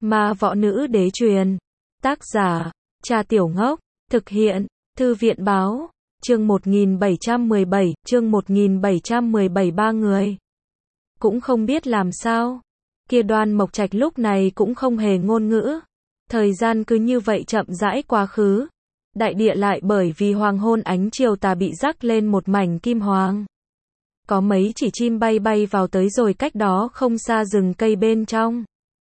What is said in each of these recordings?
Ma võ nữ đế truyền. Tác giả, Cha Tiểu Ngốc. Thực hiện, Thư viện báo. Chương 1717, chương 1717 ba người. Cũng không biết làm sao. Kia Đoan Mộc Trạch lúc này cũng không hề ngôn ngữ. Thời gian cứ như vậy chậm rãi quá khứ. Đại địa lại bởi vì hoàng hôn ánh chiều tà bị rắc lên một mảnh kim hoàng. Có mấy chỉ chim bay bay vào tới rồi cách đó không xa rừng cây bên trong.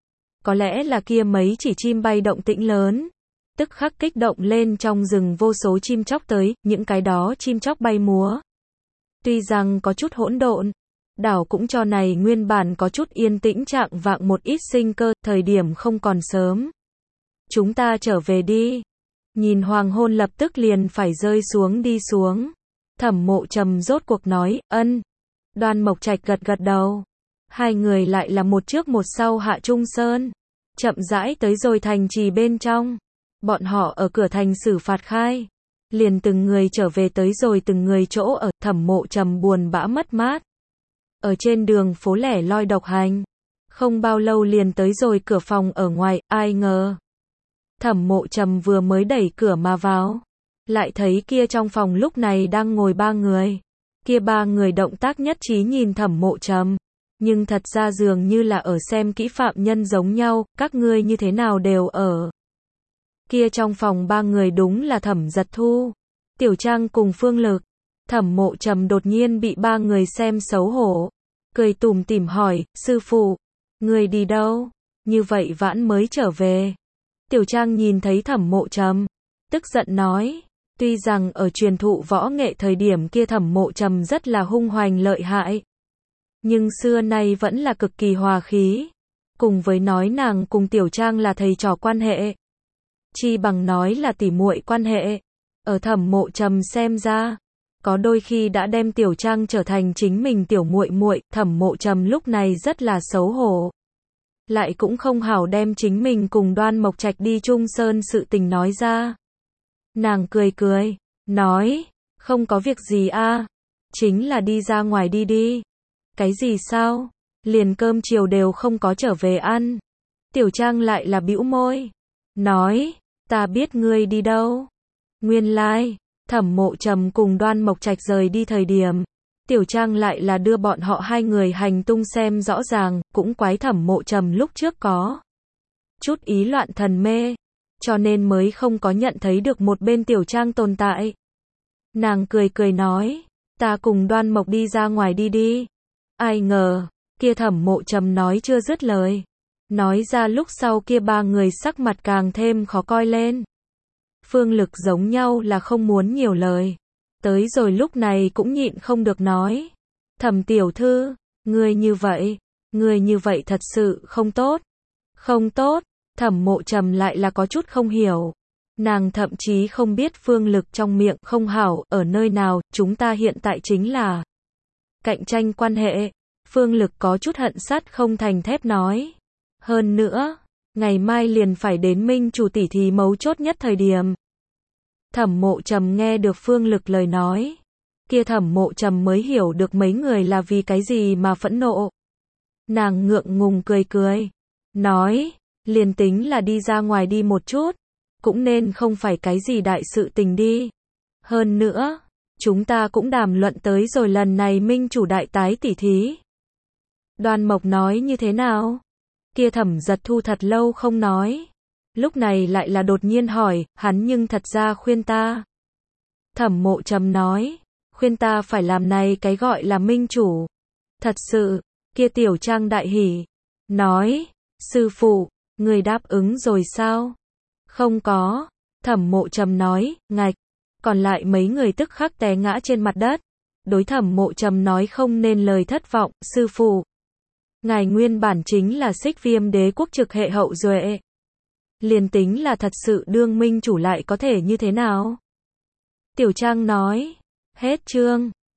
Có lẽ là kia mấy chỉ chim bay động tĩnh lớn. Tức khắc kích động lên trong rừng vô số chim chóc tới, những cái đó chim chóc bay múa. Tuy rằng có chút hỗn độn, đảo cũng cho này nguyên bản có chút yên tĩnh trạng vạng một ít sinh cơ, thời điểm không còn sớm. Chúng ta trở về đi. Nhìn hoàng hôn lập tức liền phải rơi xuống đi xuống. Thẩm Mộ Trầm rốt cuộc nói, ân. Đoan Mộc Trạch gật gật đầu. Hai người lại là một trước một sau hạ Trung Sơn. Chậm rãi tới rồi thành trì bên trong. Bọn họ ở cửa thành xử phạt khai. Liền từng người trở về tới rồi từng người chỗ ở. Thẩm Mộ Trầm buồn bã mất mát. Ở trên đường phố lẻ loi độc hành. Không bao lâu liền tới rồi cửa phòng ở ngoài, ai ngờ. Thẩm Mộ Trầm vừa mới đẩy cửa mà vào. Lại thấy kia trong phòng lúc này đang ngồi ba người. Kia ba người động tác nhất trí nhìn Thẩm Mộ Trầm. Nhưng thật ra dường như là ở xem kỹ phạm nhân giống nhau, các ngươi như thế nào đều ở. Kia trong phòng ba người đúng là Thẩm Giật Thu, Tiểu Trang cùng Phương Lực. Thẩm Mộ Trầm đột nhiên bị ba người xem xấu hổ. Cười tủm tỉm hỏi, sư phụ, người đi đâu? Như vậy vãn mới trở về. Tiểu Trang nhìn thấy Thẩm Mộ Trầm, tức giận nói, tuy rằng ở truyền thụ võ nghệ thời điểm kia Thẩm Mộ Trầm rất là hung hoành lợi hại. Nhưng xưa nay vẫn là cực kỳ hòa khí. Cùng với nói nàng cùng Tiểu Trang là thầy trò quan hệ. Chi bằng nói là tỉ muội quan hệ. Ở Thẩm Mộ Trầm xem ra, có đôi khi đã đem Tiểu Trang trở thành chính mình tiểu muội muội. Thẩm Mộ Trầm lúc này rất là xấu hổ. Lại cũng không hảo đem chính mình cùng Đoan Mộc Trạch đi Trung Sơn sự tình nói ra. Nàng cười cười, nói, không có việc gì a, chính là đi ra ngoài đi đi. Cái gì sao? Liền cơm chiều đều không có trở về ăn. Tiểu Trang lại là bĩu môi, nói, ta biết ngươi đi đâu. Nguyên lai, Thẩm Mộ Trầm cùng Đoan Mộc Trạch rời đi thời điểm, Tiểu Trang lại là đưa bọn họ hai người hành tung xem rõ ràng, cũng quái Thẩm Mộ Trầm lúc trước có chút ý loạn thần mê, cho nên mới không có nhận thấy được một bên Tiểu Trang tồn tại. Nàng cười cười nói, ta cùng Đoan Mộc đi ra ngoài đi đi. Ai ngờ, kia Thẩm Mộ Trầm nói chưa dứt lời. Nói ra lúc sau kia ba người sắc mặt càng thêm khó coi lên. Phương Lực giống nhau là không muốn nhiều lời. Tới rồi lúc này cũng nhịn không được nói. Thẩm tiểu thư, ngươi như vậy thật sự không tốt. Không tốt, Thẩm Mộ Trầm lại là có chút không hiểu. Nàng thậm chí không biết Phương Lực trong miệng không hảo ở nơi nào, chúng ta hiện tại chính là cạnh tranh quan hệ. Phương Lực có chút hận sắt không thành thép nói. Hơn nữa, ngày mai liền phải đến minh chủ tỷ thí mấu chốt nhất thời điểm. Thẩm Mộ Trầm nghe được Phương Lực lời nói. Kia Thẩm Mộ Trầm mới hiểu được mấy người là vì cái gì mà phẫn nộ. Nàng ngượng ngùng cười cười. Nói, liền tính là đi ra ngoài đi một chút. Cũng nên không phải cái gì đại sự tình đi. Hơn nữa, chúng ta cũng đàm luận tới rồi lần này minh chủ đại tái tỷ thí. Đoan Mộc nói như thế nào? Kia Thẩm Giật Thu thật lâu không nói. Lúc này lại là đột nhiên hỏi, hắn nhưng thật ra khuyên ta. Thẩm Mộ Trầm nói, khuyên ta phải làm này cái gọi là minh chủ. Thật sự, kia Tiểu Trang đại hỉ. Nói, sư phụ, người đáp ứng rồi sao? Không có. Thẩm Mộ Trầm nói, ngạch. Còn lại mấy người tức khắc té ngã trên mặt đất. Đối Thẩm Mộ Trầm nói không nên lời thất vọng, sư phụ. Ngài nguyên bản chính là Xích Viêm Đế quốc trực hệ hậu duệ. Liền tính là thật sự đương minh chủ lại có thể như thế nào? Tiểu Trang nói, hết chương.